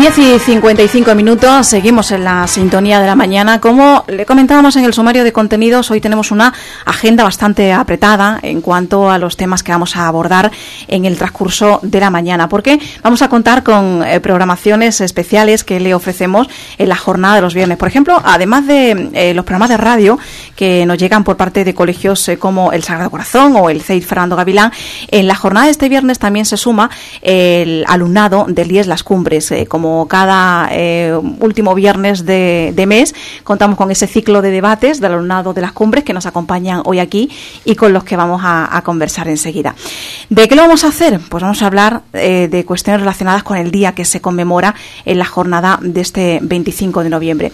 10:55, seguimos en la sintonía de la mañana. Como le comentábamos en el sumario de contenidos, hoy tenemos una agenda bastante apretada en cuanto a los temas que vamos a abordar en el transcurso de la mañana, porque vamos a contar con programaciones especiales que le ofrecemos en la jornada de los viernes. Por ejemplo, además de los programas de radio que nos llegan por parte de colegios como el Sagrado Corazón o el CEID Fernando Gavilán, en la jornada de este viernes también se suma el alumnado del IES Las Cumbres. Como cada último viernes de mes, contamos con ese ciclo de debates del alumnado de Las Cumbres que nos acompañan hoy aquí y con los que vamos a conversar enseguida. ¿De qué lo vamos a hacer? Pues vamos a hablar de cuestiones relacionadas con el día que se conmemora en la jornada de este 25 de noviembre.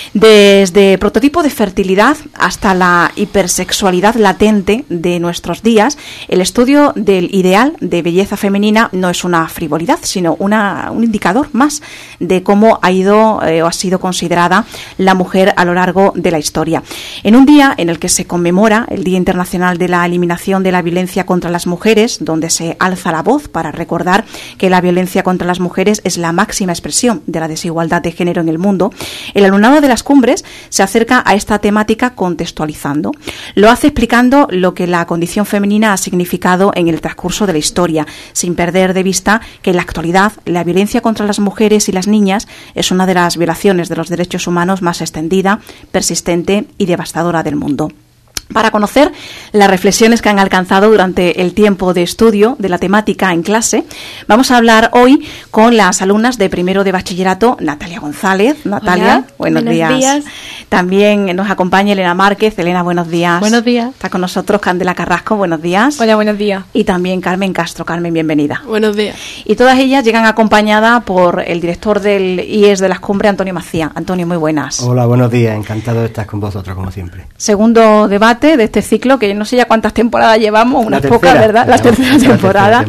Desde prototipo de fertilidad hasta la hipersexualidad latente de nuestros días, el estudio del ideal de belleza femenina no es una frivolidad, sino un indicador más de cómo ha ido o ha sido considerada la mujer a lo largo de la historia. En un día en el que se conmemora el Día Internacional de la Eliminación de la Violencia contra las Mujeres, donde se alza la voz para recordar que la violencia contra las mujeres es la máxima expresión de la desigualdad de género en el mundo, el alumnado de Las Cumbres se acerca a esta temática contextualizando. Lo hace explicando lo que la condición femenina ha significado en el transcurso de la historia, sin perder de vista que en la actualidad la violencia contra las mujeres y las niñas es una de las violaciones de los derechos humanos más extendida, persistente y devastadora del mundo. Para conocer las reflexiones que han alcanzado durante el tiempo de estudio de la temática en clase, vamos a hablar hoy con las alumnas de primero de bachillerato, Natalia González. Natalia, hola, buenos días. También nos acompaña Elena Márquez. Elena, buenos días. Buenos días. Está con nosotros Candela Carrasco, buenos días. Hola, buenos días. Y también Carmen Castro. Carmen, bienvenida. Buenos días. Y todas ellas llegan acompañadas por el director del IES de Las Cumbres, Antonio Macía. Antonio, muy buenas. Hola, buenos días. Encantado de estar con vosotros, como siempre. Segundo debate de este ciclo, que no sé ya cuántas temporadas llevamos, unas pocas, ¿verdad? La tercera temporada.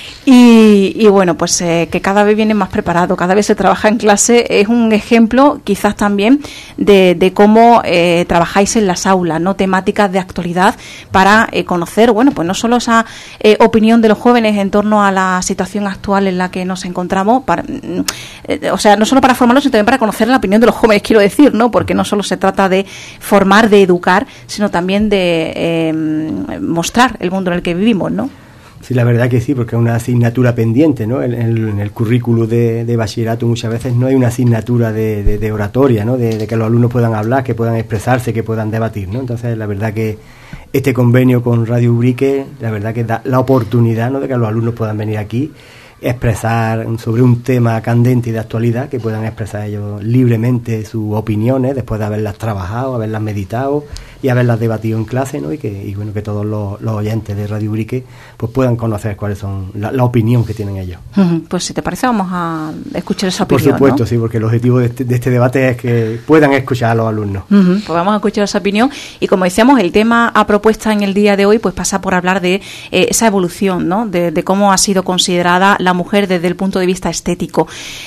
Y bueno, pues que cada vez vienen más preparados, cada vez se trabaja en clase. Es un ejemplo quizás también de cómo trabajáis en las aulas, ¿no? Temáticas de actualidad para conocer, bueno, pues no solo esa opinión de los jóvenes en torno a la situación actual en la que nos encontramos, o sea, no solo para formarlos, sino también para conocer la opinión de los jóvenes, quiero decir, ¿no? Porque no solo se trata de formar, de educar, sino también de mostrar el mundo en el que vivimos, ¿no? Sí, la verdad que sí, porque es una asignatura pendiente, ¿no? En el currículo de bachillerato muchas veces no hay una asignatura de oratoria, ¿no? De que los alumnos puedan hablar, que puedan expresarse, que puedan debatir, ¿no? Entonces, la verdad que este convenio con Radio Ubrique, la verdad que da la oportunidad, ¿no? De que los alumnos puedan venir aquí, expresar sobre un tema candente y de actualidad, que puedan expresar ellos libremente sus opiniones después de haberlas trabajado, haberlas meditado y haberlas debatido en clase, ¿no? Y bueno, que todos los oyentes de Radio Ubrique pues puedan conocer cuáles son la opinión que tienen ellos. Pues si te parece vamos a escuchar esa opinión. Por supuesto, ¿no? Sí, porque el objetivo de este debate es que puedan escuchar a los alumnos. Pues vamos a escuchar esa opinión y, como decíamos, el tema a propuesta en el día de hoy pues pasa por hablar de esa evolución, ¿no? De cómo ha sido considerada la mujer desde el punto de vista estético.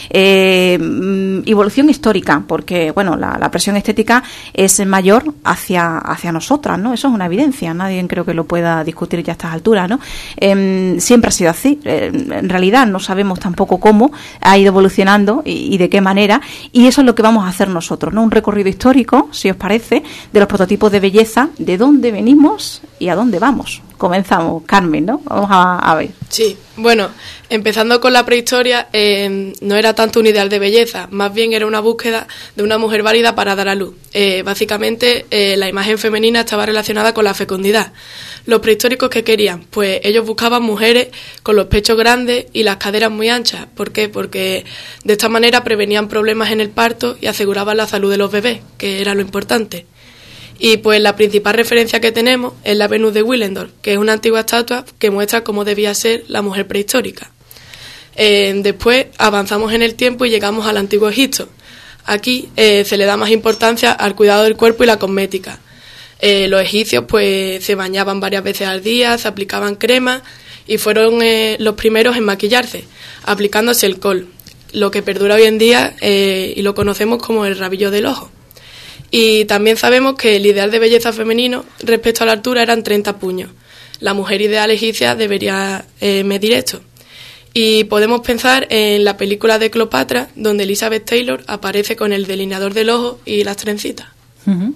Evolución histórica, porque bueno, la presión estética es mayor hacia nosotras, ¿no? Eso es una evidencia, nadie creo que lo pueda discutir ya a estas alturas, ¿no? Siempre ha sido así. En realidad no sabemos tampoco cómo ha ido evolucionando y de qué manera, y eso es lo que vamos a hacer nosotros, ¿no? Un recorrido histórico, si os parece, de los prototipos de belleza, de dónde venimos y a dónde vamos. Comenzamos, Carmen, ¿no? Vamos a ver. Sí, bueno, empezando con la prehistoria, no era tanto un ideal de belleza, más bien era una búsqueda de una mujer válida para dar a luz. Básicamente, la imagen femenina estaba relacionada con la fecundidad. Los prehistóricos, ¿qué querían? Pues ellos buscaban mujeres con los pechos grandes y las caderas muy anchas. ¿Por qué? Porque de esta manera prevenían problemas en el parto y aseguraban la salud de los bebés, que era lo importante. Y pues la principal referencia que tenemos es la Venus de Willendorf, que es una antigua estatua que muestra cómo debía ser la mujer prehistórica. Después avanzamos en el tiempo y llegamos al Antiguo Egipto. Aquí se le da más importancia al cuidado del cuerpo y la cosmética. Los egipcios pues se bañaban varias veces al día, se aplicaban crema y fueron los primeros en maquillarse, aplicándose el col, lo que perdura hoy en día y lo conocemos como el rabillo del ojo. Y también sabemos que el ideal de belleza femenino respecto a la altura eran 30 puños. La mujer ideal egipcia debería medir esto. Y podemos pensar en la película de Cleopatra, donde Elizabeth Taylor aparece con el delineador del ojo y las trencitas. Uh-huh.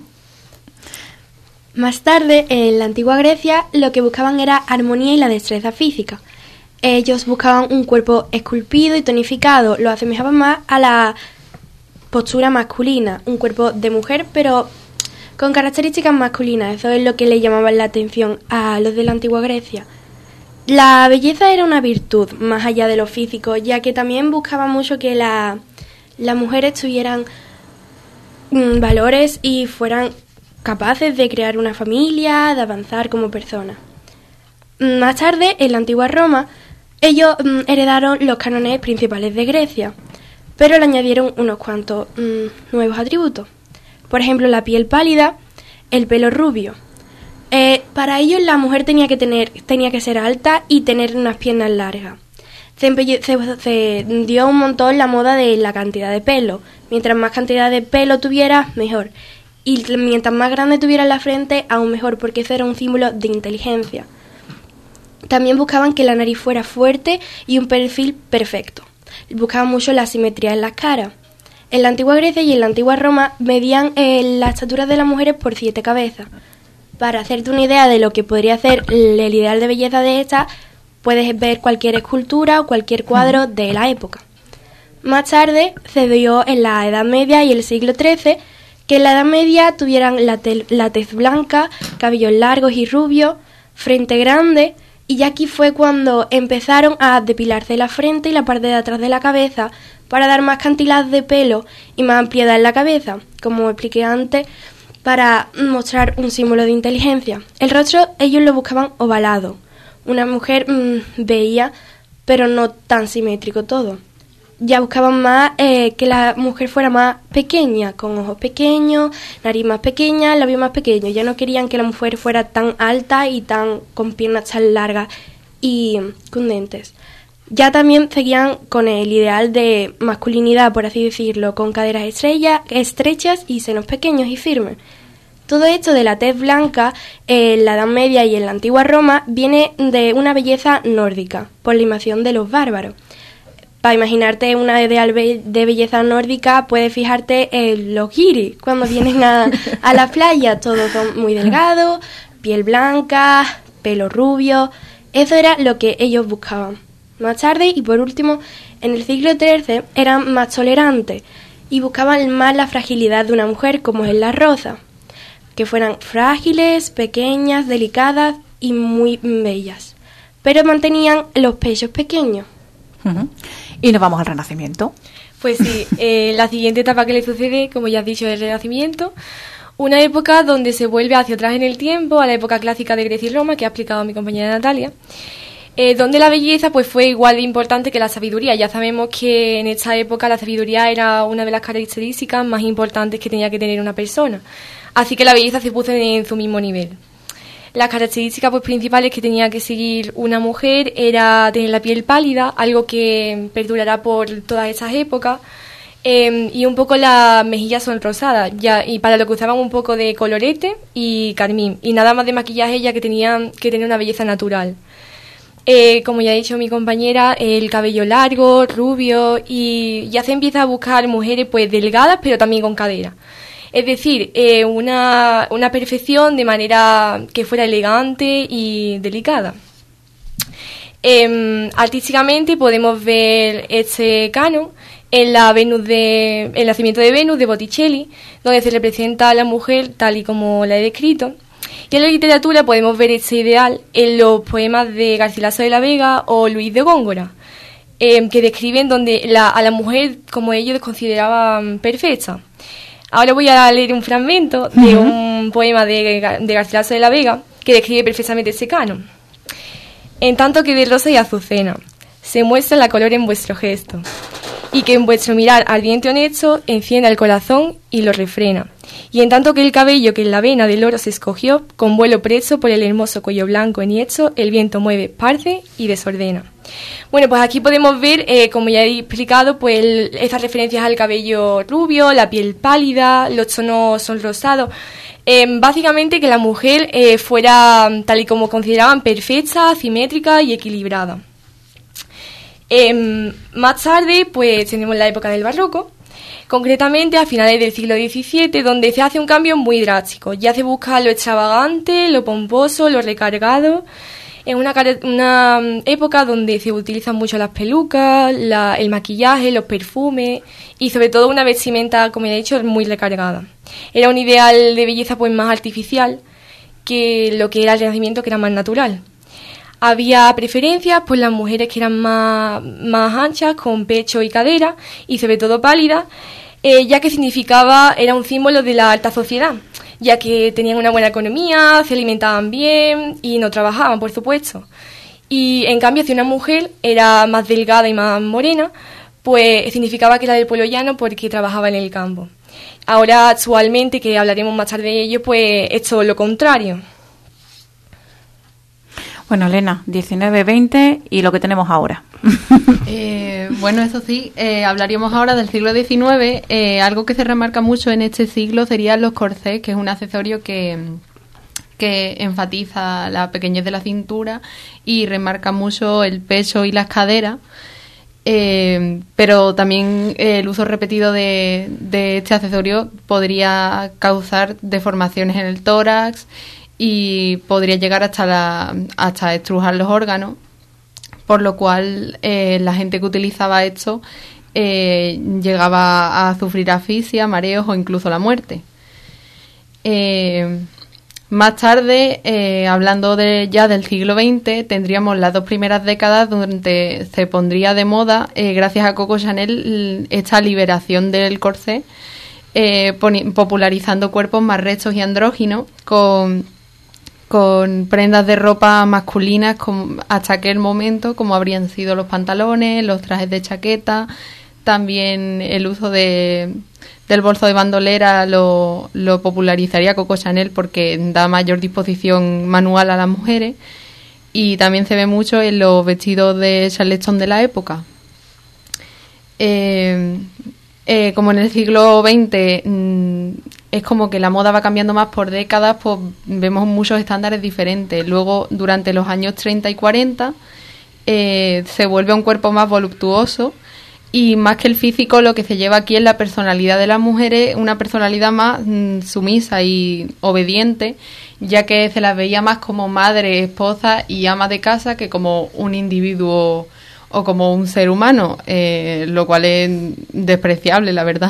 Más tarde, en la antigua Grecia, lo que buscaban era armonía y la destreza física. Ellos buscaban un cuerpo esculpido y tonificado, lo asemejaban más a la postura masculina, un cuerpo de mujer, pero con características masculinas. Eso es lo que le llamaba la atención a los de la antigua Grecia. La belleza era una virtud, más allá de lo físico, ya que también buscaban mucho que las mujeres tuvieran valores y fueran capaces de crear una familia, de avanzar como personas. Más tarde, en la antigua Roma, ellos heredaron los cánones principales de Grecia, pero le añadieron unos cuantos nuevos atributos. Por ejemplo, la piel pálida, el pelo rubio. Para ellos la mujer tenía que ser alta y tener unas piernas largas. Se dio un montón la moda de la cantidad de pelo. Mientras más cantidad de pelo tuviera, mejor. Y mientras más grande tuviera la frente, aún mejor, porque eso era un símbolo de inteligencia. También buscaban que la nariz fuera fuerte y un perfil perfecto. Buscaban mucho la simetría en las caras. En la antigua Grecia y en la antigua Roma medían las estaturas de las mujeres por 7 cabezas. Para hacerte una idea de lo que podría ser el ideal de belleza de esta, puedes ver cualquier escultura o cualquier cuadro de la época. Más tarde se dio en la Edad Media y el siglo XIII que en la Edad Media tuvieran la tez blanca, cabellos largos y rubios, frente grande, y ya aquí fue cuando empezaron a depilarse la frente y la parte de atrás de la cabeza para dar más cantidad de pelo y más ampliedad en la cabeza, como expliqué antes, para mostrar un símbolo de inteligencia. El rostro ellos lo buscaban ovalado. Una mujer veía, pero no tan simétrico todo. Ya buscaban más que la mujer fuera más pequeña, con ojos pequeños, nariz más pequeña, labios más pequeños. Ya no querían que la mujer fuera tan alta y con piernas tan largas y con dientes. Ya también seguían con el ideal de masculinidad, por así decirlo, con caderas estrechas y senos pequeños y firmes. Todo esto de la tez blanca en la Edad Media y en la antigua Roma viene de una belleza nórdica, por la invasión de los bárbaros. Para imaginarte una ideal de belleza nórdica, puedes fijarte en los guiris, cuando vienen a la playa, todos son muy delgados, piel blanca, pelo rubio. Eso era lo que ellos buscaban. Más tarde, y por último, en el siglo XIII eran más tolerantes y buscaban más la fragilidad de una mujer, como es la rosa, que fueran frágiles, pequeñas, delicadas y muy bellas, pero mantenían los pechos pequeños. Uh-huh. Y nos vamos al Renacimiento. Pues sí, la siguiente etapa que le sucede, como ya has dicho, es el Renacimiento, una época donde se vuelve hacia atrás en el tiempo, a la época clásica de Grecia y Roma, que ha explicado mi compañera Natalia, donde la belleza pues fue igual de importante que la sabiduría. Ya sabemos que en esta época la sabiduría era una de las características más importantes que tenía que tener una persona. Así que la belleza se puso en su mismo nivel. Las características pues, principales que tenía que seguir una mujer era tener la piel pálida, algo que perdurará por todas esas épocas, y un poco las mejillas sonrosadas, y para lo que usaban un poco de colorete y carmín, y nada más de maquillaje, ya que tenían que tener una belleza natural. Como ya ha dicho mi compañera, el cabello largo, rubio, y ya se empieza a buscar mujeres pues delgadas, pero también con cadera. Es decir, una perfección de manera que fuera elegante y delicada. Artísticamente podemos ver este canon en el nacimiento de Venus de Botticelli, donde se representa a la mujer tal y como la he descrito. Y en la literatura podemos ver este ideal en los poemas de Garcilaso de la Vega o Luis de Góngora, que describen a la mujer como ellos consideraban perfecta. Ahora voy a leer un fragmento de un poema de Garcilaso de la Vega que describe perfectamente ese canon. En tanto que de rosa y azucena se muestra la color en vuestro gesto, y que en vuestro mirar ardiente honesto encienda el corazón y lo refrena. Y en tanto que el cabello que en la vena del oro se escogió, con vuelo preso por el hermoso cuello blanco enhiecho, el viento mueve, parte y desordena. Bueno, pues aquí podemos ver, como ya he explicado, pues estas referencias al cabello rubio, la piel pálida, los tonos sonrosados. Básicamente que la mujer fuera tal y como consideraban perfecta, simétrica y equilibrada. Más tarde, pues tenemos la época del barroco, concretamente a finales del siglo XVII, donde se hace un cambio muy drástico. Ya se busca lo extravagante, lo pomposo, lo recargado. Es una época donde se utilizan mucho las pelucas, el maquillaje, los perfumes y sobre todo una vestimenta, como ya he dicho, muy recargada. Era un ideal de belleza pues más artificial que lo que era el Renacimiento, que era más natural. Había preferencias por las mujeres que eran más anchas, con pecho y cadera, y sobre todo pálidas, ya que era un símbolo de la alta sociedad, ya que tenían una buena economía, se alimentaban bien y no trabajaban, por supuesto. Y en cambio, si una mujer era más delgada y más morena, pues significaba que era del pueblo llano porque trabajaba en el campo. Ahora, actualmente, que hablaremos más tarde de ello, pues es todo lo contrario. Bueno, Elena, 19, 20 y lo que tenemos ahora. Bueno, eso sí, hablaríamos ahora del siglo XIX. Algo que se remarca mucho en este siglo serían los corsés, que es un accesorio que enfatiza la pequeñez de la cintura y remarca mucho el pecho y las caderas. Pero también el uso repetido de este accesorio podría causar deformaciones en el tórax y podría llegar hasta estrujar los órganos, por lo cual la gente que utilizaba esto llegaba a sufrir asfixia, mareos o incluso la muerte. Más tarde, hablando ya del siglo XX, tendríamos las 2 primeras décadas donde se pondría de moda, gracias a Coco Chanel, esta liberación del corsé, popularizando cuerpos más rectos y andróginos con prendas de ropa masculinas hasta aquel momento, como habrían sido los pantalones, los trajes de chaqueta. También el uso del bolso de bandolera lo popularizaría Coco Chanel porque da mayor disposición manual a las mujeres, y también se ve mucho en los vestidos de Charleston de la época. Como en el siglo XX es como que la moda va cambiando más por décadas, pues vemos muchos estándares diferentes. Luego, durante los años 30 y 40, se vuelve un cuerpo más voluptuoso, y más que el físico, lo que se lleva aquí es la personalidad de las mujeres, una personalidad más sumisa y obediente, ya que se las veía más como madre, esposa y ama de casa que como un individuo o como un ser humano, lo cual es despreciable, la verdad.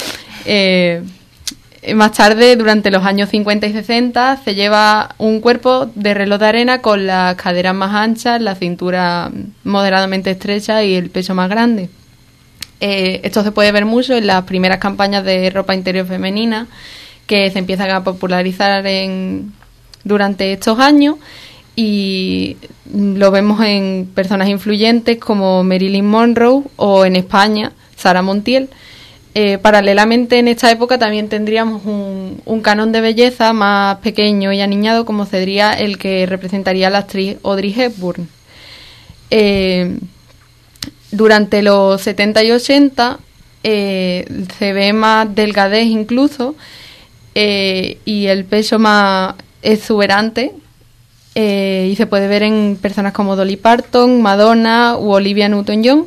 Más tarde, durante los años 50 y 60, se lleva un cuerpo de reloj de arena con las caderas más anchas, la cintura moderadamente estrecha y el pecho más grande. Esto se puede ver mucho en las primeras campañas de ropa interior femenina que se empiezan a popularizar durante estos años, y lo vemos en personas influyentes como Marilyn Monroe o, en España, Sara Montiel. Paralelamente, en esta época también tendríamos un canon de belleza más pequeño y aniñado, como sería el que representaría a la actriz Audrey Hepburn. Durante los 70 y 80 se ve más delgadez incluso, y el pecho más exuberante, y se puede ver en personas como Dolly Parton, Madonna u Olivia Newton-John.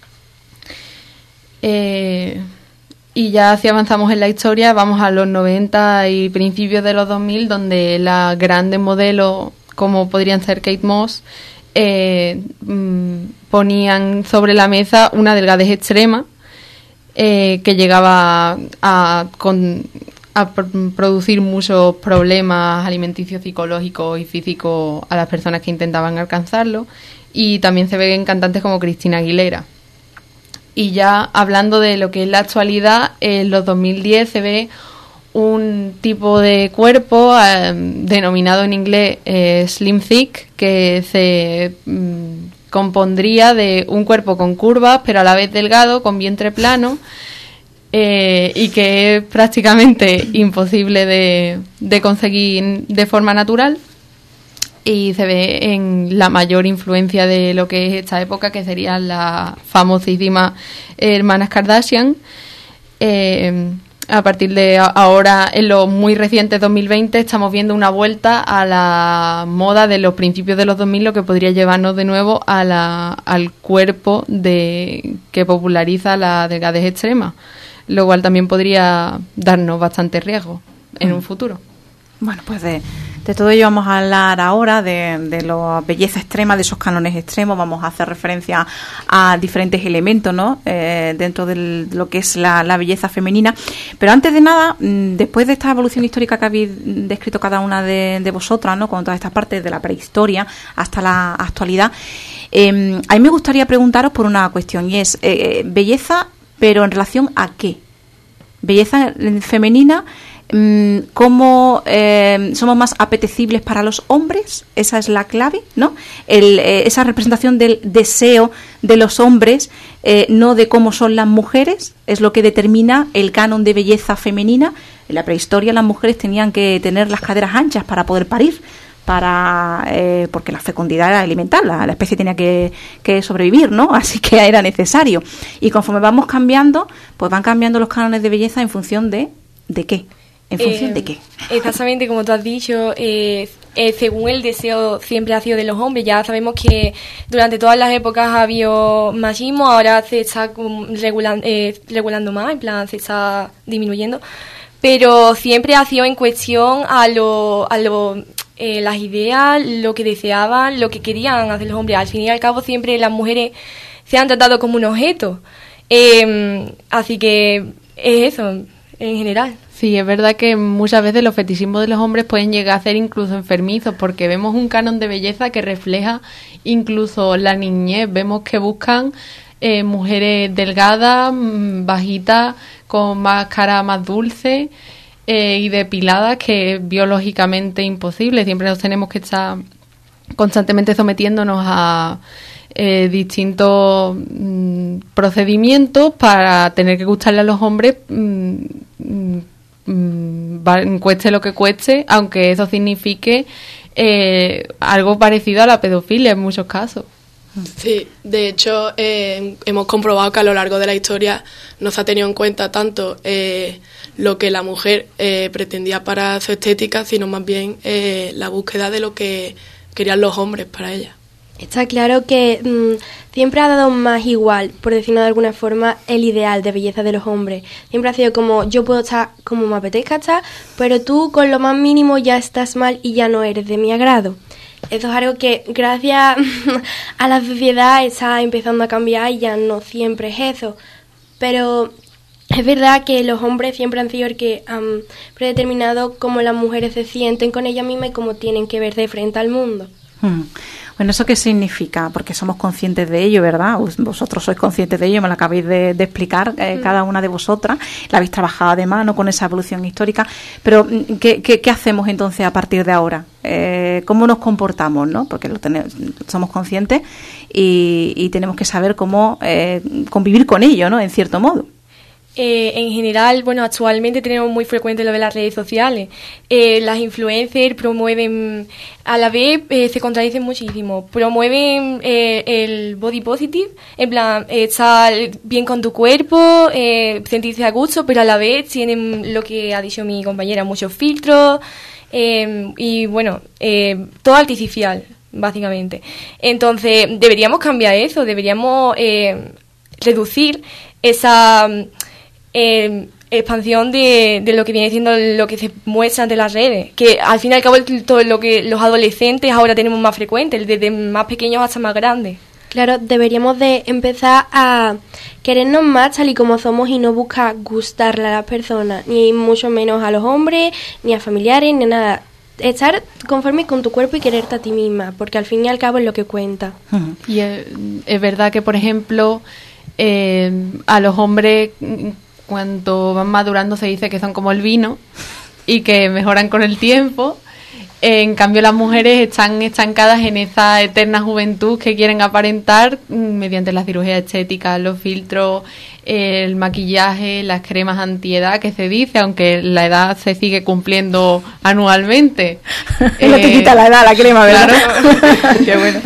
Y ya si avanzamos en la historia, vamos a los 90 y principios de los 2000, donde las grandes modelos, como podrían ser Kate Moss, ponían sobre la mesa una delgadez extrema, que llegaba a producir muchos problemas alimenticios, psicológicos y físicos a las personas que intentaban alcanzarlo. Y también se ve en cantantes como Christina Aguilera. Y ya hablando de lo que es la actualidad, en los 2010 se ve un tipo de cuerpo denominado en inglés slim thick, que se compondría de un cuerpo con curvas pero a la vez delgado, con vientre plano, y que es prácticamente imposible de conseguir de forma natural, y se ve en la mayor influencia de lo que es esta época, que serían las famosísimas hermanas Kardashian. a partir de ahora, en los muy recientes 2020, estamos viendo una vuelta a la moda de los principios de los 2000, lo que podría llevarnos de nuevo al cuerpo que populariza la delgadez extrema, lo cual también podría darnos bastante riesgo en un futuro. Bueno, pues de todo ello vamos a hablar ahora, de la belleza extrema, de esos cánones extremos. Vamos a hacer referencia a diferentes elementos, ¿no? Dentro de lo que es la belleza femenina. Pero antes de nada, después de esta evolución histórica que habéis descrito cada una de vosotras, ¿no? Con todas estas partes de la prehistoria hasta la actualidad, a mí me gustaría preguntaros por una cuestión, y es belleza, pero ¿en relación a qué? Belleza femenina, ¿cómo somos más apetecibles para los hombres? Esa es la clave, ¿no? Esa representación del deseo de los hombres, no de cómo son las mujeres, es lo que determina el canon de belleza femenina. En la prehistoria las mujeres tenían que tener las caderas anchas para poder parir, porque la fecundidad era elemental, la especie tenía que sobrevivir, ¿no? Así que era necesario. Y conforme vamos cambiando, pues van cambiando los cánones de belleza en función de qué. ¿En función de qué? Exactamente, como tú has dicho, según el deseo siempre ha sido de los hombres. Ya sabemos que durante todas las épocas ha habido machismo, ahora se está regulando más, en plan se está disminuyendo, pero siempre ha sido en cuestión las ideas, lo que deseaban, lo que querían hacer los hombres. Al fin y al cabo siempre las mujeres se han tratado como un objeto, así que es eso en general. Sí, es verdad que muchas veces los fetichismos de los hombres pueden llegar a ser incluso enfermizos, porque vemos un canon de belleza que refleja incluso la niñez. Vemos que buscan mujeres delgadas, bajitas, con más cara más dulce y depiladas, que es biológicamente imposible. Siempre nos tenemos que estar constantemente sometiéndonos a distintos procedimientos para tener que gustarle a los hombres, cueste lo que cueste, aunque eso signifique algo parecido a la pedofilia en muchos casos. Sí, de hecho hemos comprobado que a lo largo de la historia no se ha tenido en cuenta tanto lo que la mujer pretendía para su estética, sino más bien la búsqueda de lo que querían los hombres para ella. Está claro que siempre ha dado más igual, por decirlo de alguna forma, el ideal de belleza de los hombres. Siempre ha sido como, yo puedo estar como me apetezca estar, pero tú con lo más mínimo ya estás mal y ya no eres de mi agrado. Eso es algo que gracias a la sociedad está empezando a cambiar y ya no siempre es eso. Pero es verdad que los hombres siempre han sido el que han predeterminado cómo las mujeres se sienten con ellas mismas y cómo tienen que verse frente al mundo. Bueno, ¿eso qué significa? Porque somos conscientes de ello, ¿verdad? Vosotros sois conscientes de ello, me lo acabáis de explicar, cada una de vosotras. La habéis trabajado además, ¿no?, con esa evolución histórica. Pero, ¿qué hacemos entonces a partir de ahora? ¿Cómo nos comportamos, no? Porque somos conscientes y tenemos que saber cómo convivir con ello, ¿no?, en cierto modo. En general, bueno, actualmente tenemos muy frecuente lo de las redes sociales. Las influencers promueven, a la vez se contradicen muchísimo. Promueven el body positive, en plan, estar bien con tu cuerpo, sentirse a gusto, pero a la vez tienen lo que ha dicho mi compañera, muchos filtros y bueno, todo artificial, básicamente. Entonces, deberíamos cambiar eso, deberíamos reducir esa expansión de lo que viene siendo lo que se muestra ante las redes, que al fin y al cabo todo lo que los adolescentes ahora tenemos más frecuente, desde más pequeños hasta más grandes. Claro, deberíamos de empezar a querernos más tal y como somos y no buscar gustarle a las personas, ni mucho menos a los hombres, ni a familiares, ni nada. Estar conforme con tu cuerpo y quererte a ti misma, porque al fin y al cabo es lo que cuenta. Y es verdad que, por ejemplo, a los hombres, cuando van madurando, se dice que son como el vino y que mejoran con el tiempo. En cambio, las mujeres están estancadas en esa eterna juventud que quieren aparentar mediante la cirugía estética, los filtros, el maquillaje, las cremas antiedad, que se dice, aunque la edad se sigue cumpliendo anualmente. No te quita la edad la crema, ¿verdad? Claro. Qué bueno.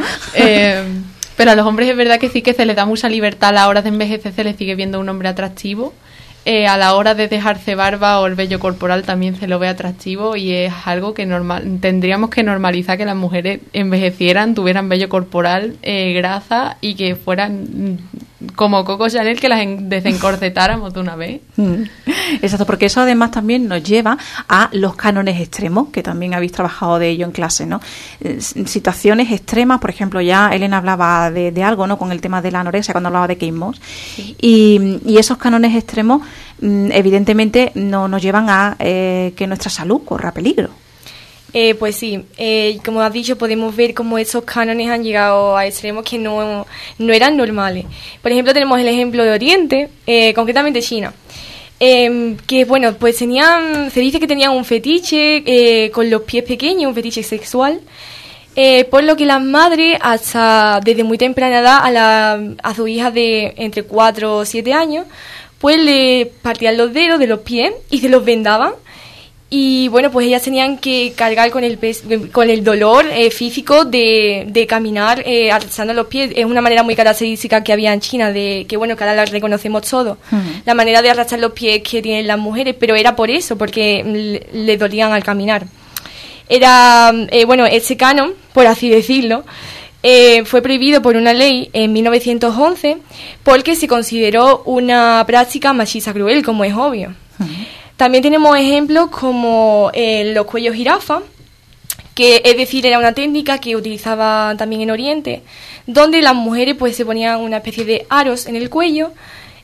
Pero a los hombres es verdad que sí que se les da mucha libertad a la hora de envejecer, se les sigue viendo un hombre atractivo. a la hora de dejarse barba o el vello corporal también se lo ve atractivo, y es algo que tendríamos que normalizar, que las mujeres envejecieran, tuvieran vello corporal, grasa, y que fueran como Coco Chanel, que las desencorsetáramos de una vez. Exacto, porque eso además también nos lleva a los cánones extremos, que también habéis trabajado de ello en clase, ¿no? Situaciones extremas, por ejemplo, ya Elena hablaba de algo, ¿no?, con el tema de la anorexia, cuando hablaba de Kate Moss, sí. Y esos cánones extremos evidentemente no nos llevan a que nuestra salud corra peligro. Pues sí, como has dicho, podemos ver cómo esos cánones han llegado a extremos que no eran normales. Por ejemplo, tenemos el ejemplo de Oriente, concretamente China, que bueno, pues se dice que tenían un fetiche con los pies pequeños, un fetiche sexual, por lo que las madres, hasta desde muy temprana edad, a sus hijas de entre 4 o 7 años, pues le partían los dedos de los pies y se los vendaban. Y bueno, pues ellas tenían que cargar con el dolor físico de caminar arrastrando los pies. Es una manera muy característica que había en China, que bueno, que ahora la reconocemos todos. La manera de arrastrar los pies que tienen las mujeres, pero era por eso, porque le dolían al caminar. Era, bueno, ese canon, por así decirlo, fue prohibido por una ley en 1911 porque se consideró una práctica machista cruel, como es obvio. También tenemos ejemplos como los cuellos jirafa, que es decir, era una técnica que utilizaban también en Oriente, donde las mujeres pues se ponían una especie de aros en el cuello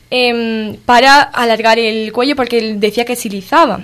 para alargar el cuello, porque decía que se erizaba.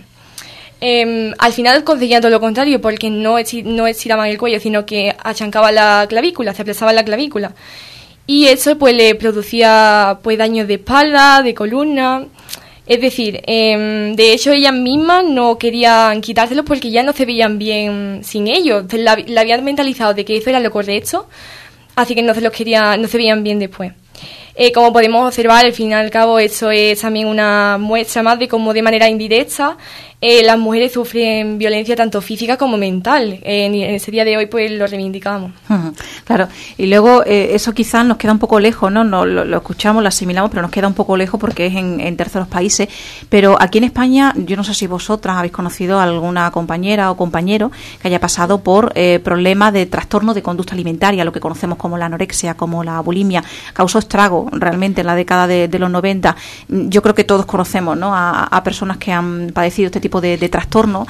Al final conseguían todo lo contrario, porque no estiraban el cuello, sino que achancaban la clavícula, se aplazaban la clavícula. Y eso pues le producía pues daños de espalda, de columna. Es decir, de hecho ellas mismas no querían quitárselos porque ya no se veían bien sin ellos. La habían mentalizado de que eso era lo correcto, así que no se veían bien después. Como podemos observar, al fin y al cabo, eso es también una muestra más de cómo de manera indirecta las mujeres sufren violencia tanto física como mental. En ese día de hoy pues lo reivindicamos. Claro, y luego eso quizás nos queda un poco lejos, ¿no? Lo escuchamos, lo asimilamos, pero nos queda un poco lejos porque es en terceros países. Pero aquí en España, yo no sé si vosotras habéis conocido a alguna compañera o compañero que haya pasado por problemas de trastorno de conducta alimentaria, lo que conocemos como la anorexia, como la bulimia. Causó estrago realmente en la década de los 90. Yo creo que todos conocemos, ¿no?, a personas que han padecido este tipo de trastorno.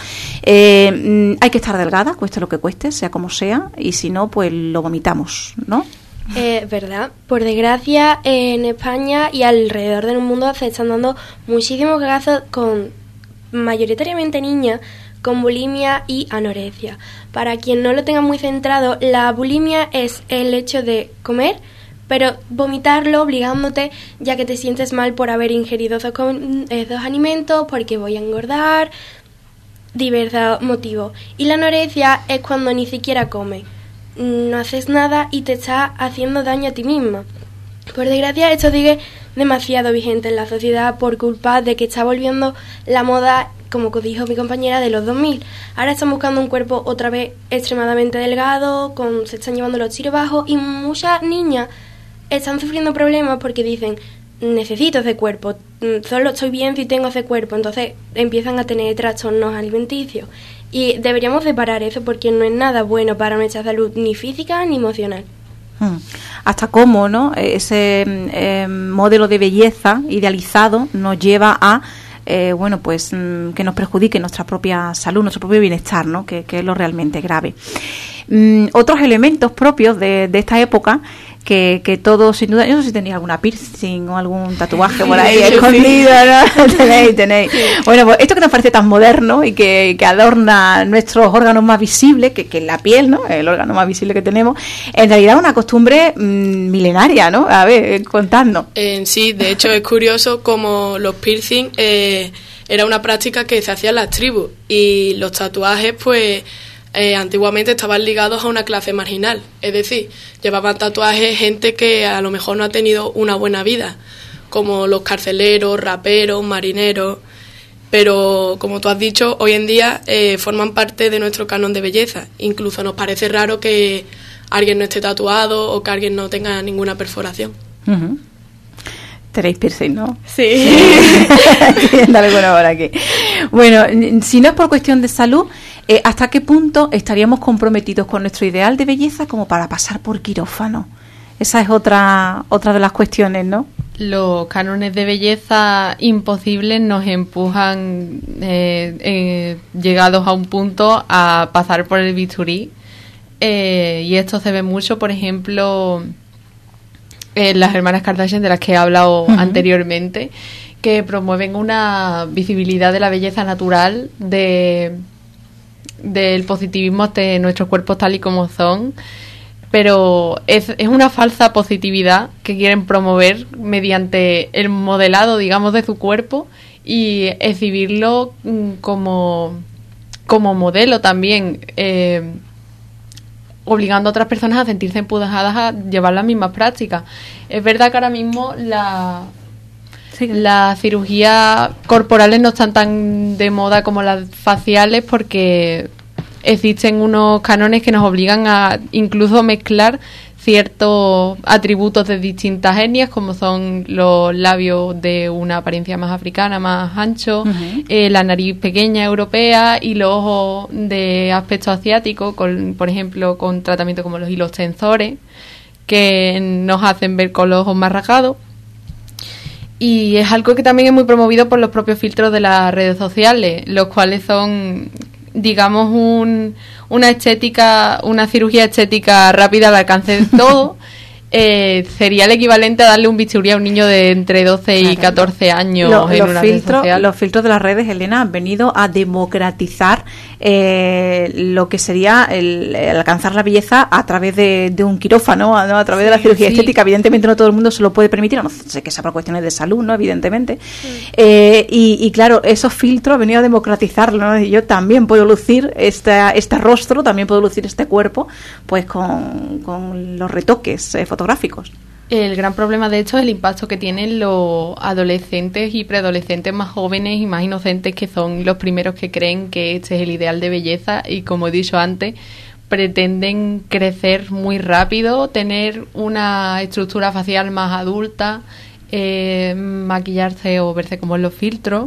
Hay que estar delgada, cueste lo que cueste, sea como sea, y si no, pues lo vomitamos, ¿no? Verdad. Por desgracia, en España y alrededor del mundo se están dando muchísimos casos con mayoritariamente niñas con bulimia y anorexia. Para quien no lo tenga muy centrado, la bulimia es el hecho de comer, pero vomitarlo obligándote, ya que te sientes mal por haber ingerido esos alimentos, porque voy a engordar, diversos motivos. Y la anorexia es cuando ni siquiera comes, no haces nada y te estás haciendo daño a ti misma. Por desgracia, esto sigue demasiado vigente en la sociedad por culpa de que está volviendo la moda, como dijo mi compañera, de los 2000. Ahora están buscando un cuerpo otra vez extremadamente delgado, se están llevando los tiros bajos, y muchas niñas están sufriendo problemas porque dicen, necesito ese cuerpo, solo estoy bien si tengo ese cuerpo. Entonces empiezan a tener trastornos alimenticios, y deberíamos separar eso porque no es nada bueno para nuestra salud, ni física ni emocional. Hasta cómo, ¿no?, ese modelo de belleza idealizado nos lleva a bueno, pues que nos perjudique nuestra propia salud, nuestro propio bienestar, ¿no?, que es lo realmente grave. Otros elementos propios de esta época que todos, sin duda, yo no sé si tenéis alguna piercing o algún tatuaje por ahí escondido, ¿no? Tenéis. Bueno, pues esto que nos parece tan moderno y que adorna nuestros órganos más visibles, que es la piel, ¿no?, el órgano más visible que tenemos, en realidad es una costumbre milenaria, ¿no? A ver, contadnos. Sí, de hecho es curioso como los piercing era una práctica que se hacía en las tribus, y los tatuajes, pues antiguamente estaban ligados a una clase marginal, es decir, llevaban tatuajes gente que a lo mejor no ha tenido una buena vida, como los carceleros, raperos, marineros, pero como tú has dicho, hoy en día forman parte de nuestro canon de belleza. Incluso nos parece raro que alguien no esté tatuado o que alguien no tenga ninguna perforación. Tenéis piercing, ¿no? Sí. Dale bueno ahora aquí. Bueno, si no es por cuestión de salud, ¿hasta qué punto estaríamos comprometidos con nuestro ideal de belleza como para pasar por quirófano? Esa es otra de las cuestiones, ¿no? Los cánones de belleza imposibles nos empujan, llegados a un punto, a pasar por el bisturí. Y esto se ve mucho, por ejemplo, las hermanas Kardashian, de las que he hablado anteriormente, que promueven una visibilidad de la belleza natural, del positivismo de nuestros cuerpos tal y como son, pero es una falsa positividad que quieren promover mediante el modelado, digamos, de su cuerpo y exhibirlo como modelo también, obligando a otras personas a sentirse empujadas a llevar las mismas prácticas. Es verdad que ahora mismo las cirugías corporales no están tan de moda como las faciales, porque existen unos cánones que nos obligan a incluso mezclar ciertos atributos de distintas etnias, como son los labios de una apariencia más africana, más ancho, la nariz pequeña europea y los ojos de aspecto asiático, por ejemplo, con tratamientos como los hilos tensores, que nos hacen ver con los ojos más rasgados. Y es algo que también es muy promovido por los propios filtros de las redes sociales, los cuales son, digamos, una cirugía estética rápida al alcance de todo. Sería el equivalente a darle un bisturí a un niño de entre 12 y 14 años en una red social. Los filtros de las redes, Elena, han venido a democratizar lo que sería el alcanzar la belleza a través de un quirófano, ¿no? A través de la cirugía estética. Evidentemente no todo el mundo se lo puede permitir, no sé que sea por cuestiones de salud, ¿no? Evidentemente. Y claro, esos filtros han venido a democratizarlo, ¿no? Y yo también puedo lucir este rostro, también puedo lucir este cuerpo, pues con los retoques fotográficos. El gran problema de esto es el impacto que tienen los adolescentes y preadolescentes más jóvenes y más inocentes, que son los primeros que creen que este es el ideal de belleza y, como he dicho antes, pretenden crecer muy rápido, tener una estructura facial más adulta, maquillarse o verse como en los filtros.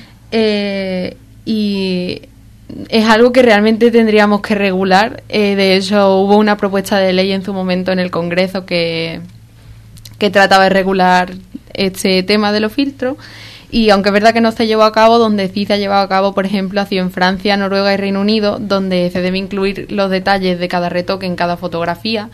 Y es algo que realmente tendríamos que regular. De hecho, hubo una propuesta de ley en su momento en el Congreso que trataba de regular este tema de los filtros, y aunque es verdad que no se llevó a cabo, donde sí se ha llevado a cabo, por ejemplo, ha sido en Francia, Noruega y Reino Unido, donde se debe incluir los detalles de cada retoque en cada fotografía,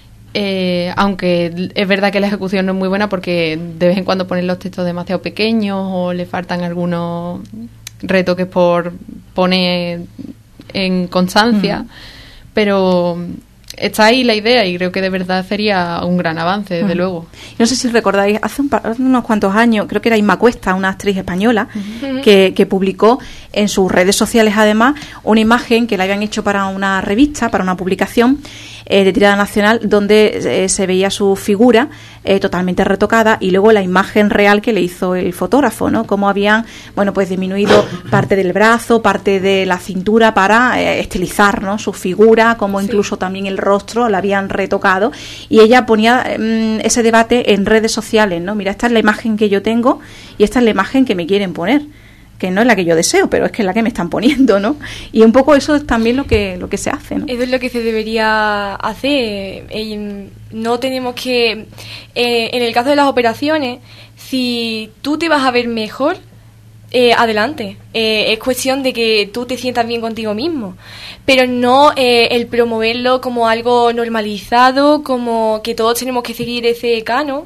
aunque es verdad que la ejecución no es muy buena, porque de vez en cuando ponen los textos demasiado pequeños o le faltan algunos retoques por poner en constancia, pero está ahí la idea y creo que de verdad sería un gran avance, desde luego. No sé si recordáis, hace unos cuantos años, creo que era Inma Cuesta, una actriz española, que publicó en sus redes sociales, además, una imagen que le habían hecho para una revista, para una publicación de tirada nacional, donde se veía su figura totalmente retocada, y luego la imagen real que le hizo el fotógrafo, ¿no? Cómo habían, bueno, pues disminuido parte del brazo, parte de la cintura para estilizar, ¿no?, su figura, como incluso también el rostro la habían retocado, y ella ponía ese debate en redes sociales, ¿no? Mira, esta es la imagen que yo tengo y esta es la imagen que me quieren poner, que no es la que yo deseo, pero es que es la que me están poniendo, ¿no? Y un poco eso es también lo que se hace, ¿no? Eso es lo que se debería hacer. No tenemos que... en el caso de las operaciones, si tú te vas a ver mejor, adelante. Es cuestión de que tú te sientas bien contigo mismo, pero no el promoverlo como algo normalizado, como que todos tenemos que seguir ese canon,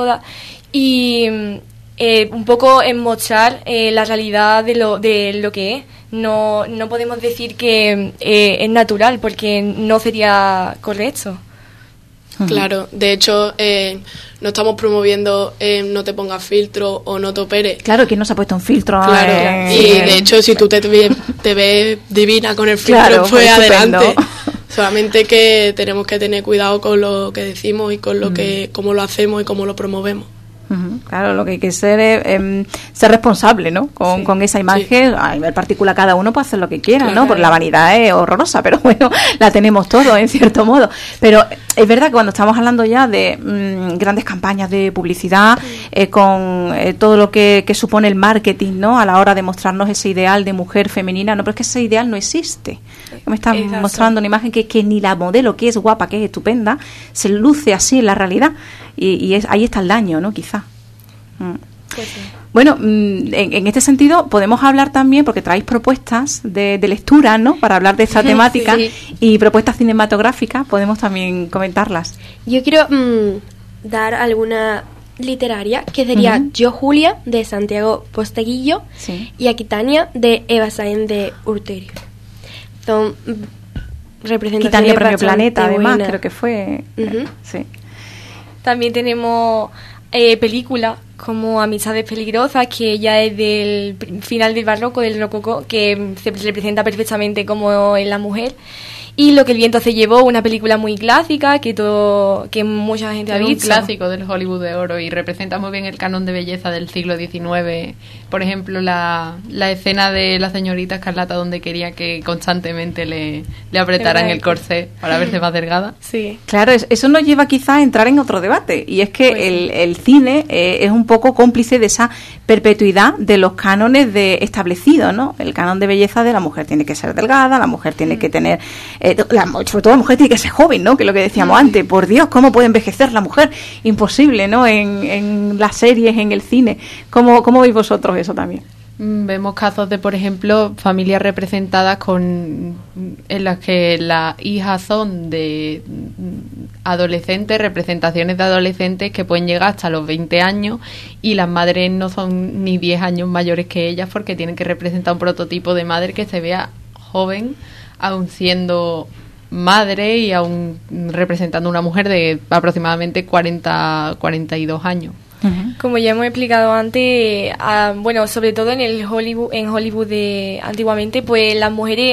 y un poco en mostrar la realidad de lo que es. No podemos decir que es natural, porque no sería correcto. Claro, de hecho, no estamos promoviendo no te pongas filtro o no te operes. Claro, ¿quién no se ha puesto un filtro? Claro, y de hecho, si tú te ves divina con el filtro, claro, pues estupendo. Adelante. Solamente que tenemos que tener cuidado con lo que decimos y con lo que cómo lo hacemos y cómo lo promovemos. Claro, lo que hay que ser es ser responsable, ¿no? Con esa imagen. A nivel particular, cada uno puede hacer lo que quiera, claro, ¿no? Porque la vanidad es horrorosa, pero bueno, la tenemos todos, en cierto modo. Pero Es verdad que cuando estamos hablando ya de grandes campañas de publicidad, con todo lo que supone el marketing, ¿no? A la hora de mostrarnos ese ideal de mujer femenina, no, pero es que ese ideal no existe. Me están mostrando una imagen que ni la modelo, que es guapa, que es estupenda, se luce así en la realidad. Y ahí está el daño, ¿no? Quizá. Pues sí. Bueno, en este sentido podemos hablar también, porque traéis propuestas de lectura, ¿no? Para hablar de esta temática, sí. Y propuestas cinematográficas, podemos también comentarlas. Yo quiero dar alguna literaria, que sería Yo Julia, de Santiago Posteguillo, sí. Y Aquitania, de Eva Sáenz de Urterio. Son representaciones Aquitania Premio Planeta, además, buena. creo que fue. Sí. También tenemos películas como Amistades peligrosas, que ya es del final del barroco, del rococó, que se representa perfectamente como en la mujer. Y Lo que el viento se llevó, una película muy clásica que mucha gente ha visto. Es un clásico del Hollywood de oro y representa muy bien el canon de belleza del siglo XIX. Por ejemplo, la escena de la señorita Escarlata, donde quería que constantemente le apretaran el corsé para verse más delgada. Sí. Claro, eso nos lleva quizá a entrar en otro debate, y es que pues el cine es un poco cómplice de esa perpetuidad de los cánones establecidos, ¿no? El canon de belleza de la mujer tiene que ser delgada, la mujer tiene que tener... sobre todo la mujer tiene que ser joven, ¿no? Que es lo que decíamos antes. Por Dios, ¿cómo puede envejecer la mujer? Imposible, ¿no? En las series, en el cine. ¿Cómo veis vosotros eso también? Vemos casos de, por ejemplo, familias representadas en las que las hijas son de adolescentes, representaciones de adolescentes que pueden llegar hasta los 20 años, y las madres no son ni 10 años mayores que ellas, porque tienen que representar un prototipo de madre que se vea joven, aún siendo madre y aún representando una mujer de aproximadamente 42 años. Como ya hemos explicado antes, sobre todo en Hollywood de antiguamente, pues las mujeres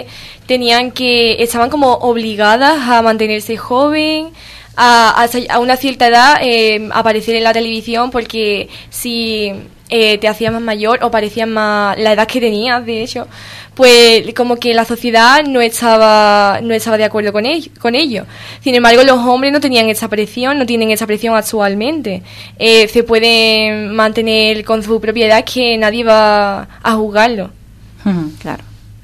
estaban como obligadas a mantenerse joven, a una cierta edad aparecer en la televisión, porque si te hacías más mayor o parecías más la edad que tenías, de hecho, pues como que la sociedad no estaba de acuerdo con ello. Sin embargo, los hombres no tienen esa presión actualmente. Se pueden mantener con su propiedad, que nadie va a juzgarlo. Claro.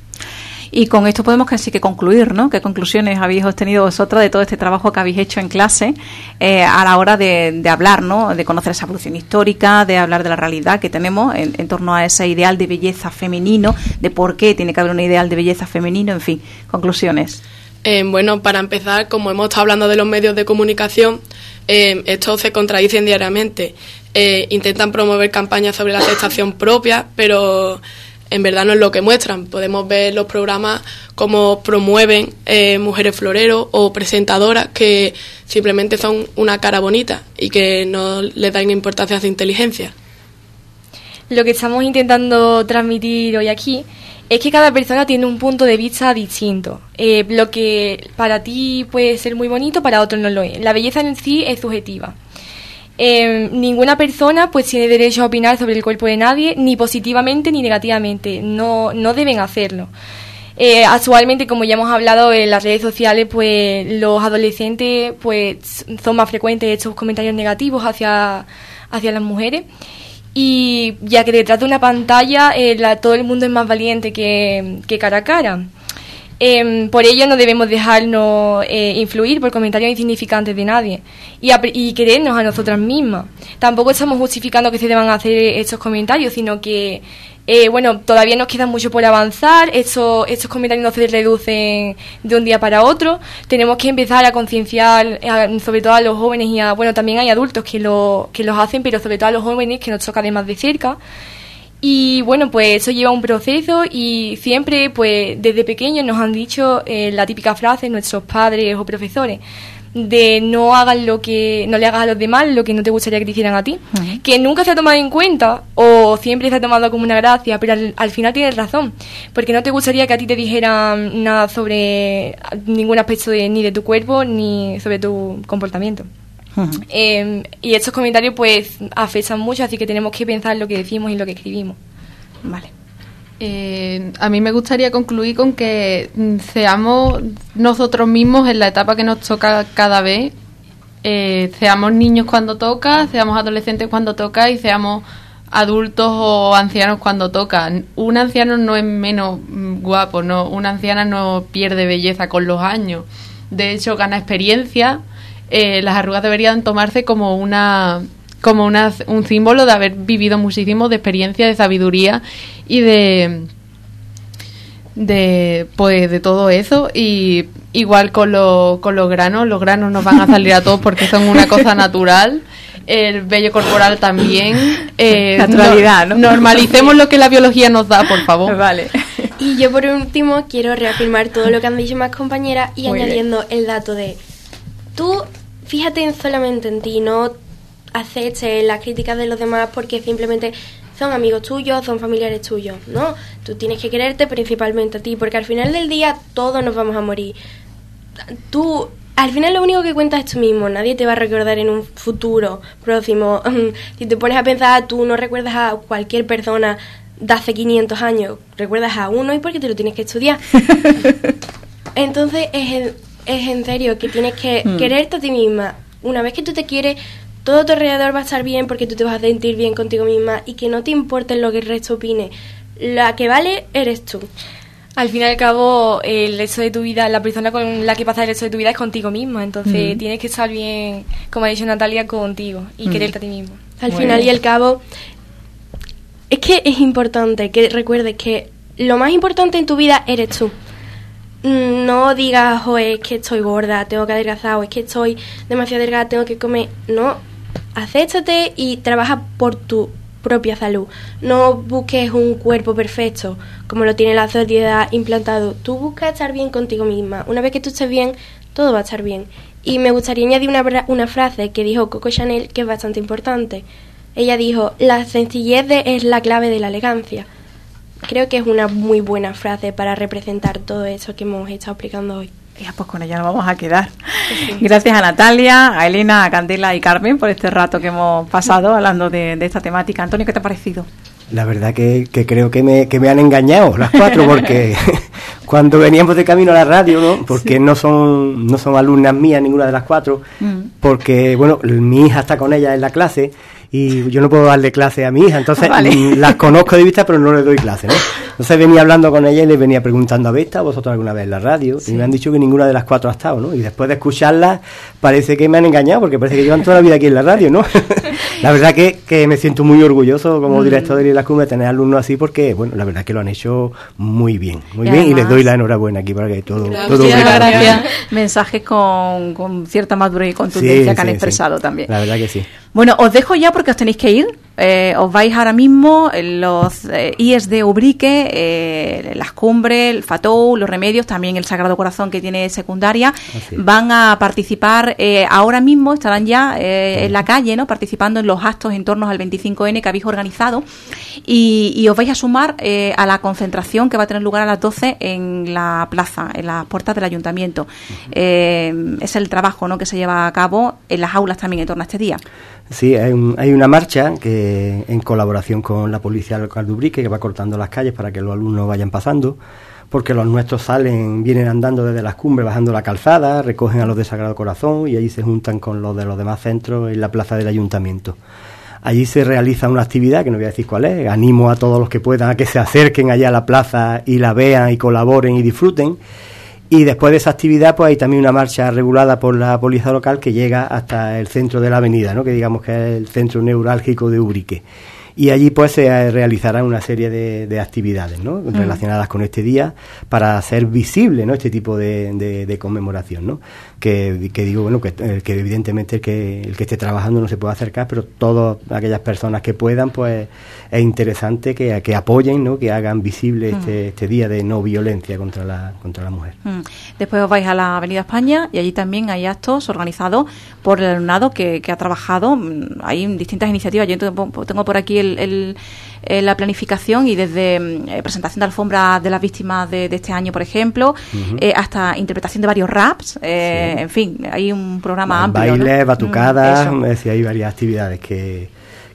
Y con esto podemos casi que concluir, ¿no? ¿Qué conclusiones habéis obtenido vosotras de todo este trabajo que habéis hecho en clase a la hora de hablar, ¿no? De conocer esa evolución histórica, de hablar de la realidad que tenemos en torno a ese ideal de belleza femenino, de por qué tiene que haber un ideal de belleza femenino, en fin, conclusiones. Bueno, para empezar, como hemos estado hablando de los medios de comunicación, estos se contradicen diariamente. Intentan promover campañas sobre la aceptación propia, pero en verdad no es lo que muestran. Podemos ver los programas como promueven mujeres floreros o presentadoras que simplemente son una cara bonita y que no les dan importancia a su inteligencia. Lo que estamos intentando transmitir hoy aquí es que cada persona tiene un punto de vista distinto. Lo que para ti puede ser muy bonito, para otros no lo es. La belleza en sí es subjetiva. Ninguna persona pues tiene derecho a opinar sobre el cuerpo de nadie, ni positivamente ni negativamente. No deben hacerlo. Actualmente, como ya hemos hablado en las redes sociales, pues los adolescentes pues son más frecuentes estos comentarios negativos hacia las mujeres. Y ya que detrás de una pantalla todo el mundo es más valiente que cara a cara. Por ello no debemos dejarnos influir por comentarios insignificantes de nadie y querernos a nosotras mismas. Tampoco estamos justificando que se deban hacer estos comentarios, sino que todavía nos queda mucho por avanzar. Estos comentarios no se reducen de un día para otro. Tenemos que empezar a concienciar sobre todo a los jóvenes y también hay adultos que los hacen, pero sobre todo a los jóvenes, que nos toca de más de cerca. Y pues eso lleva un proceso, y siempre pues desde pequeños nos han dicho la típica frase, nuestros padres o profesores, de no le hagas a los demás lo que no te gustaría que te hicieran a ti, que nunca se ha tomado en cuenta o siempre se ha tomado como una gracia, pero al final tienes razón, porque no te gustaría que a ti te dijeran nada sobre ningún aspecto ni de tu cuerpo ni sobre tu comportamiento. Y estos comentarios pues afectan mucho, así que tenemos que pensar lo que decimos y lo que escribimos. Vale. A mí me gustaría concluir con que seamos nosotros mismos en la etapa que nos toca cada vez seamos niños cuando toca, seamos adolescentes cuando toca y seamos adultos o ancianos cuando toca. Un anciano no es menos guapo, no, una anciana no pierde belleza con los años. De hecho, gana experiencia. Las arrugas deberían tomarse como un símbolo de haber vivido muchísimo, de experiencia, de sabiduría y de todo eso. Y igual con los granos nos van a salir a todos porque son una cosa natural. El vello corporal también. Naturalidad, ¿no? Normalicemos lo que la biología nos da, por favor. Vale. Y yo por último quiero reafirmar todo lo que han dicho más compañeras y Muy añadiendo el dato de tú fíjate solamente en ti, no aceptes las críticas de los demás porque simplemente son amigos tuyos, son familiares tuyos, ¿no? Tú tienes que quererte principalmente a ti porque al final del día todos nos vamos a morir. Tú, al final lo único que cuentas es tú mismo, nadie te va a recordar en un futuro próximo. Si te pones a pensar, tú no recuerdas a cualquier persona de hace 500 años, recuerdas a uno y porque te lo tienes que estudiar. Entonces es en serio que tienes que quererte a ti misma. Una vez que tú te quieres, todo a tu alrededor va a estar bien porque tú te vas a sentir bien contigo misma y que no te importe lo que el resto opine. La que vale eres tú. Al fin y al cabo, el resto de tu vida, la persona con la que pasas el resto de tu vida es contigo misma. Entonces tienes que estar bien, como ha dicho Natalia, contigo y quererte a ti mismo. Al final y al cabo, es que es importante que recuerdes que lo más importante en tu vida eres tú. No digas, es que estoy gorda, tengo que adelgazar, o es que estoy demasiado delgada, tengo que comer. No, acéptate y trabaja por tu propia salud. No busques un cuerpo perfecto como lo tiene la sociedad implantado. Tú buscas estar bien contigo misma. Una vez que tú estés bien, todo va a estar bien. Y me gustaría añadir una frase que dijo Coco Chanel que es bastante importante. Ella dijo, la sencillez es la clave de la elegancia. Creo que es una muy buena frase para representar todo eso que hemos estado explicando hoy. Ya, pues con ella nos vamos a quedar. Sí. Gracias a Natalia, a Elena, a Candela y Carmen por este rato que hemos pasado hablando de esta temática. Antonio, ¿qué te ha parecido? La verdad que creo que me han engañado las cuatro, porque cuando veníamos de camino a la radio, ¿no? Porque no son alumnas mías ninguna de las cuatro, porque, bueno, mi hija está con ella en la clase y yo no puedo darle clase a mi hija, entonces las conozco de vista pero no les doy clase, ¿no? Entonces venía hablando con ella y les venía preguntando, ¿habéis estado vosotros alguna vez en la radio? Sí. Y me han dicho que ninguna de las cuatro ha estado, ¿no? Y después de escucharlas parece que me han engañado porque parece que llevan toda la vida aquí en la radio, ¿no? La verdad que me siento muy orgulloso como director de las Cumbres de tener alumnos así porque, bueno, la verdad que lo han hecho muy bien y les doy la enhorabuena aquí para que todo gracias. Mensajes con cierta madurez y contundencia que han expresado también. La verdad que sí. Bueno, os dejo ya porque os tenéis que ir. Os vais ahora mismo los IES de Ubrique, las Cumbres, el FATOU, los Remedios, también el Sagrado Corazón que tiene secundaria, van a participar ahora mismo, estarán ya en la calle, ¿no? Participando en los actos en torno al 25N que habéis organizado y os vais a sumar a la concentración que va a tener lugar a las 12 en la plaza, en las puertas del ayuntamiento. Es el trabajo, ¿no?, que se lleva a cabo en las aulas también en torno a este día. Sí, hay una marcha que en colaboración con la Policía Local de Ubrique que va cortando las calles para que los alumnos vayan pasando, porque los nuestros vienen andando desde las Cumbres, bajando la calzada, recogen a los de Sagrado Corazón y allí se juntan con los de los demás centros en la plaza del ayuntamiento. Allí se realiza una actividad que no voy a decir cuál es, animo a todos los que puedan a que se acerquen allá a la plaza y la vean y colaboren y disfruten. Y después de esa actividad, pues hay también una marcha regulada por la policía local que llega hasta el centro de la avenida, ¿no?, que digamos que es el centro neurálgico de Ubrique. Y allí pues se realizará una serie de actividades, ¿no?, relacionadas con este día para hacer visible, ¿no?, este tipo de conmemoración, ¿no? Que digo, bueno, que evidentemente el que esté trabajando no se puede acercar, pero todas aquellas personas que puedan, pues es interesante que apoyen, ¿no?, que hagan visible este día de no violencia contra la mujer. Después os vais a la Avenida España y allí también hay actos organizados por el alumnado que ha trabajado. Hay distintas iniciativas. Yo tengo por aquí la planificación y desde presentación de alfombras de las víctimas de este año, por ejemplo, hasta interpretación de varios raps, en fin, hay un programa amplio, bailes, batucadas, hay varias actividades que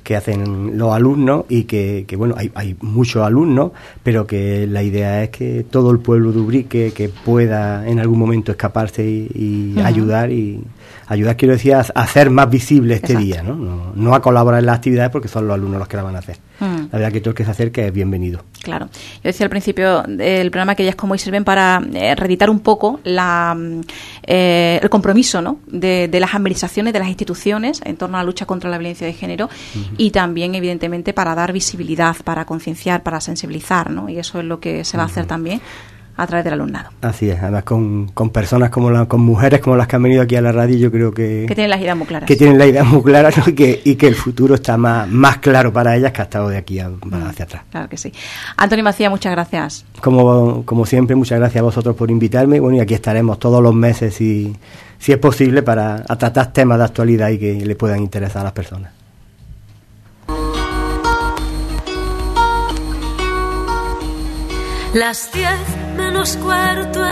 que hacen los alumnos y que bueno, hay muchos alumnos, pero que la idea es que todo el pueblo de Ubrique que pueda en algún momento escaparse y ayudar, quiero decir, a hacer más visible este día, ¿no? No a colaborar en las actividades porque son los alumnos los que la van a hacer. La verdad que todo el que se acerque es bienvenido. Claro. Yo decía al principio del programa que ellas como hoy sirven para reeditar un poco el compromiso, ¿no?, de las administraciones, de las instituciones en torno a la lucha contra la violencia de género y también, evidentemente, para dar visibilidad, para concienciar, para sensibilizar, ¿no? Y eso es lo que se va a hacer también a través del alumnado. Así es, además con personas con mujeres como las que han venido aquí a la radio, yo creo que tienen las ideas muy claras. Que tienen las ideas muy claras, ¿no? y que el futuro está más claro para ellas que ha estado de aquí hacia atrás. Claro que sí. Antonio Macías, muchas gracias. Como siempre, muchas gracias a vosotros por invitarme. Bueno, y aquí estaremos todos los meses, si es posible, para tratar temas de actualidad y que le puedan interesar a las personas. Las 10 menos cuarto.